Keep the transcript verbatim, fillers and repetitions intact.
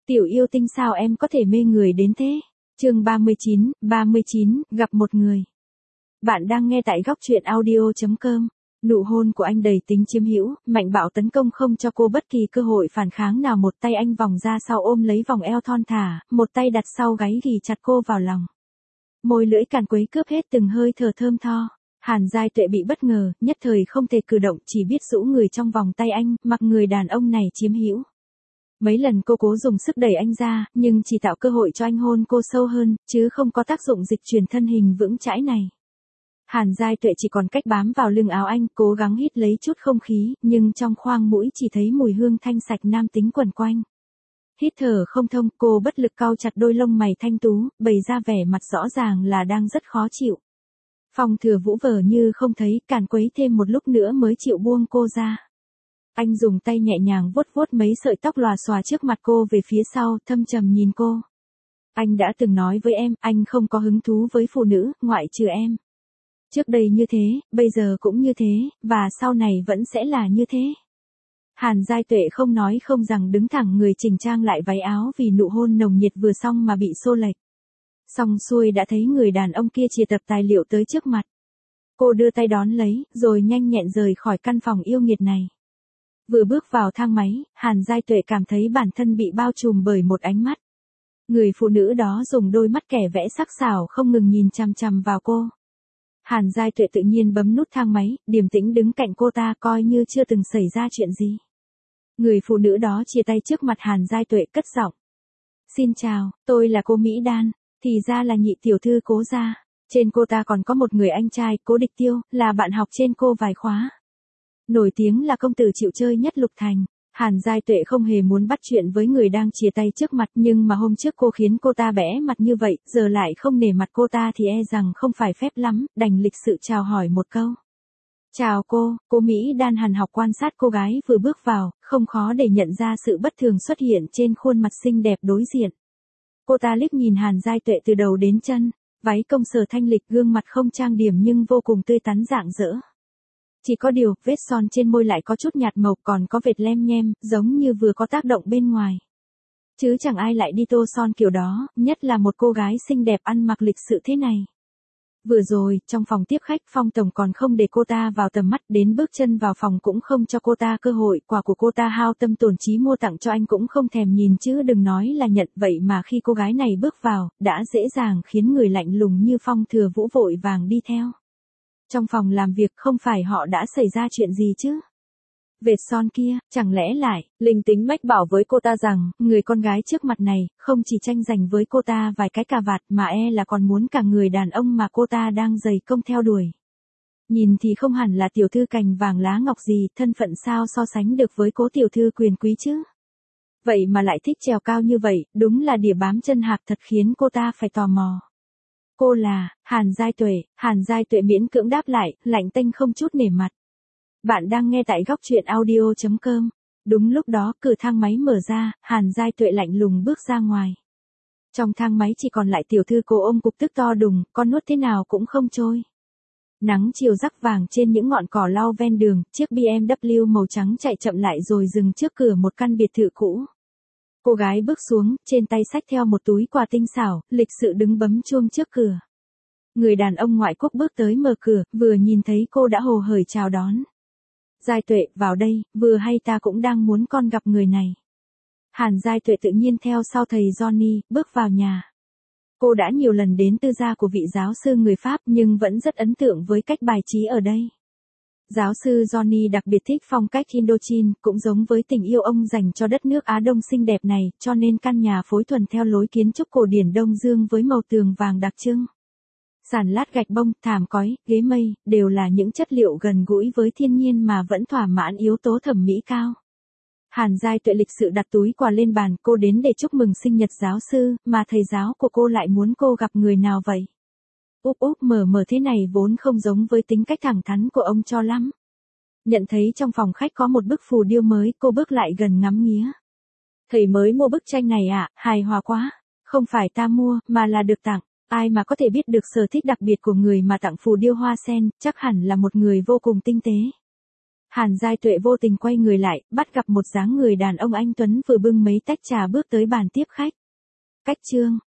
Tiểu yêu tinh sao em có thể mê người đến thế? Chương ba mươi chín, ba mươi chín, gặp một người. Bạn đang nghe tại góc truyện audio chấm com. Nụ hôn của anh đầy tính chiếm hữu, mạnh bạo tấn công không cho cô bất kỳ cơ hội phản kháng nào. Một tay anh vòng ra sau ôm lấy vòng eo thon thả, một tay đặt sau gáy ghì chặt cô vào lòng. Môi lưỡi càn quấy cướp hết từng hơi thở thơm tho. Hàn Giai Tuệ bị bất ngờ, nhất thời không thể cử động, chỉ biết rũ người trong vòng tay anh, mặc người đàn ông này chiếm hữu. Mấy lần cô cố dùng sức đẩy anh ra, nhưng chỉ tạo cơ hội cho anh hôn cô sâu hơn, chứ không có tác dụng dịch chuyển thân hình vững chãi này. Hàn Giai Tuệ chỉ còn cách bám vào lưng áo anh, cố gắng hít lấy chút không khí, nhưng trong khoang mũi chỉ thấy mùi hương thanh sạch nam tính quẩn quanh. Hít thở không thông, cô bất lực cau chặt đôi lông mày thanh tú, bày ra vẻ mặt rõ ràng là đang rất khó chịu. Phong Thừa Vũ vờ như không thấy, càn quấy thêm một lúc nữa mới chịu buông cô ra. Anh dùng tay nhẹ nhàng vuốt vuốt mấy sợi tóc lòa xòa trước mặt cô về phía sau, thâm trầm nhìn cô. Anh đã từng nói với em, anh không có hứng thú với phụ nữ, ngoại trừ em. Trước đây như thế, bây giờ cũng như thế, và sau này vẫn sẽ là như thế. Hàn Giai Tuệ không nói không rằng đứng thẳng người chỉnh trang lại váy áo vì nụ hôn nồng nhiệt vừa xong mà bị xô lệch. Xong xuôi đã thấy người đàn ông kia chìa tập tài liệu tới trước mặt. Cô đưa tay đón lấy, rồi nhanh nhẹn rời khỏi căn phòng yêu nghiệt này. Vừa bước vào thang máy, Hàn Giai Tuệ cảm thấy bản thân bị bao trùm bởi một ánh mắt. Người phụ nữ đó dùng đôi mắt kẻ vẽ sắc sảo không ngừng nhìn chằm chằm vào cô. Hàn Giai Tuệ tự nhiên bấm nút thang máy, điềm tĩnh đứng cạnh cô ta coi như chưa từng xảy ra chuyện gì. Người phụ nữ đó chia tay trước mặt Hàn Giai Tuệ cất giọng. Xin chào, tôi là cô Mỹ Đan, thì ra là nhị tiểu thư Cố gia. Trên cô ta còn có một người anh trai, Cố Địch Tiêu, là bạn học trên cô vài khóa. Nổi tiếng là công tử chịu chơi nhất Lục Thành. Hàn Giai Tuệ không hề muốn bắt chuyện với người đang chia tay trước mặt, nhưng mà hôm trước cô khiến cô ta bẽ mặt như vậy, giờ lại không nể mặt cô ta thì e rằng không phải phép lắm, đành lịch sự chào hỏi một câu. Chào cô, cô Mỹ Đan hằn học quan sát cô gái vừa bước vào, không khó để nhận ra sự bất thường xuất hiện trên khuôn mặt xinh đẹp đối diện. Cô ta liếc nhìn Hàn Giai Tuệ từ đầu đến chân, váy công sở thanh lịch, gương mặt không trang điểm nhưng vô cùng tươi tắn rạng rỡ. Chỉ có điều, vết son trên môi lại có chút nhạt màu, còn có vệt lem nhem, giống như vừa có tác động bên ngoài. Chứ chẳng ai lại đi tô son kiểu đó, nhất là một cô gái xinh đẹp ăn mặc lịch sự thế này. Vừa rồi, trong phòng tiếp khách, Phong Tổng còn không để cô ta vào tầm mắt, đến bước chân vào phòng cũng không cho cô ta cơ hội, quà của cô ta hao tâm tổn trí mua tặng cho anh cũng không thèm nhìn chứ đừng nói là nhận. Vậy mà khi cô gái này bước vào, đã dễ dàng khiến người lạnh lùng như Phong Thừa Vũ vội vàng đi theo. Trong phòng làm việc không phải họ đã xảy ra chuyện gì chứ? Vệt son kia, chẳng lẽ lại, linh tính mách bảo với cô ta rằng, người con gái trước mặt này, không chỉ tranh giành với cô ta vài cái cà vạt mà e là còn muốn cả người đàn ông mà cô ta đang dày công theo đuổi. Nhìn thì không hẳn là tiểu thư cành vàng lá ngọc gì, thân phận sao so sánh được với Cố tiểu thư quyền quý chứ? Vậy mà lại thích trèo cao như vậy, đúng là đỉa bám chân hạc thật khiến cô ta phải tò mò. Cô là, Hàn Giai Tuệ. Hàn Giai Tuệ miễn cưỡng đáp lại, lạnh tênh không chút nể mặt. Bạn đang nghe tại góc truyện audio chấm com. Đúng lúc đó, cửa thang máy mở ra, Hàn Giai Tuệ lạnh lùng bước ra ngoài. Trong thang máy chỉ còn lại tiểu thư cô ôm cục tức to đùng, con nuốt thế nào cũng không trôi. Nắng chiều rắc vàng trên những ngọn cỏ lau ven đường, chiếc bê em vê màu trắng chạy chậm lại rồi dừng trước cửa một căn biệt thự cũ. Cô gái bước xuống, trên tay xách theo một túi quà tinh xảo, lịch sự đứng bấm chuông trước cửa. Người đàn ông ngoại quốc bước tới mở cửa, vừa nhìn thấy cô đã hồ hởi chào đón. Giai Tuệ, vào đây, vừa hay ta cũng đang muốn con gặp người này. Hàn Giai Tuệ tự nhiên theo sau thầy Johnny, bước vào nhà. Cô đã nhiều lần đến tư gia của vị giáo sư người Pháp nhưng vẫn rất ấn tượng với cách bài trí ở đây. Giáo sư Johnny đặc biệt thích phong cách Indochine, cũng giống với tình yêu ông dành cho đất nước Á Đông xinh đẹp này, cho nên căn nhà phối thuần theo lối kiến trúc cổ điển Đông Dương với màu tường vàng đặc trưng. Sàn lát gạch bông, thảm cói, ghế mây, đều là những chất liệu gần gũi với thiên nhiên mà vẫn thỏa mãn yếu tố thẩm mỹ cao. Hàn Giai Tuệ lịch sự đặt túi quà lên bàn, cô đến để chúc mừng sinh nhật giáo sư, mà thầy giáo của cô lại muốn cô gặp người nào vậy? Úp úp mở mở thế này vốn không giống với tính cách thẳng thắn của ông cho lắm. Nhận thấy trong phòng khách có một bức phù điêu mới, cô bước lại gần ngắm nghía. Thầy mới mua bức tranh này à, hài hòa quá. Không phải ta mua, mà là được tặng. Ai mà có thể biết được sở thích đặc biệt của người mà tặng phù điêu hoa sen, chắc hẳn là một người vô cùng tinh tế. Hàn Giai Tuệ vô tình quay người lại, bắt gặp một dáng người đàn ông anh tuấn vừa bưng mấy tách trà bước tới bàn tiếp khách. Cách chương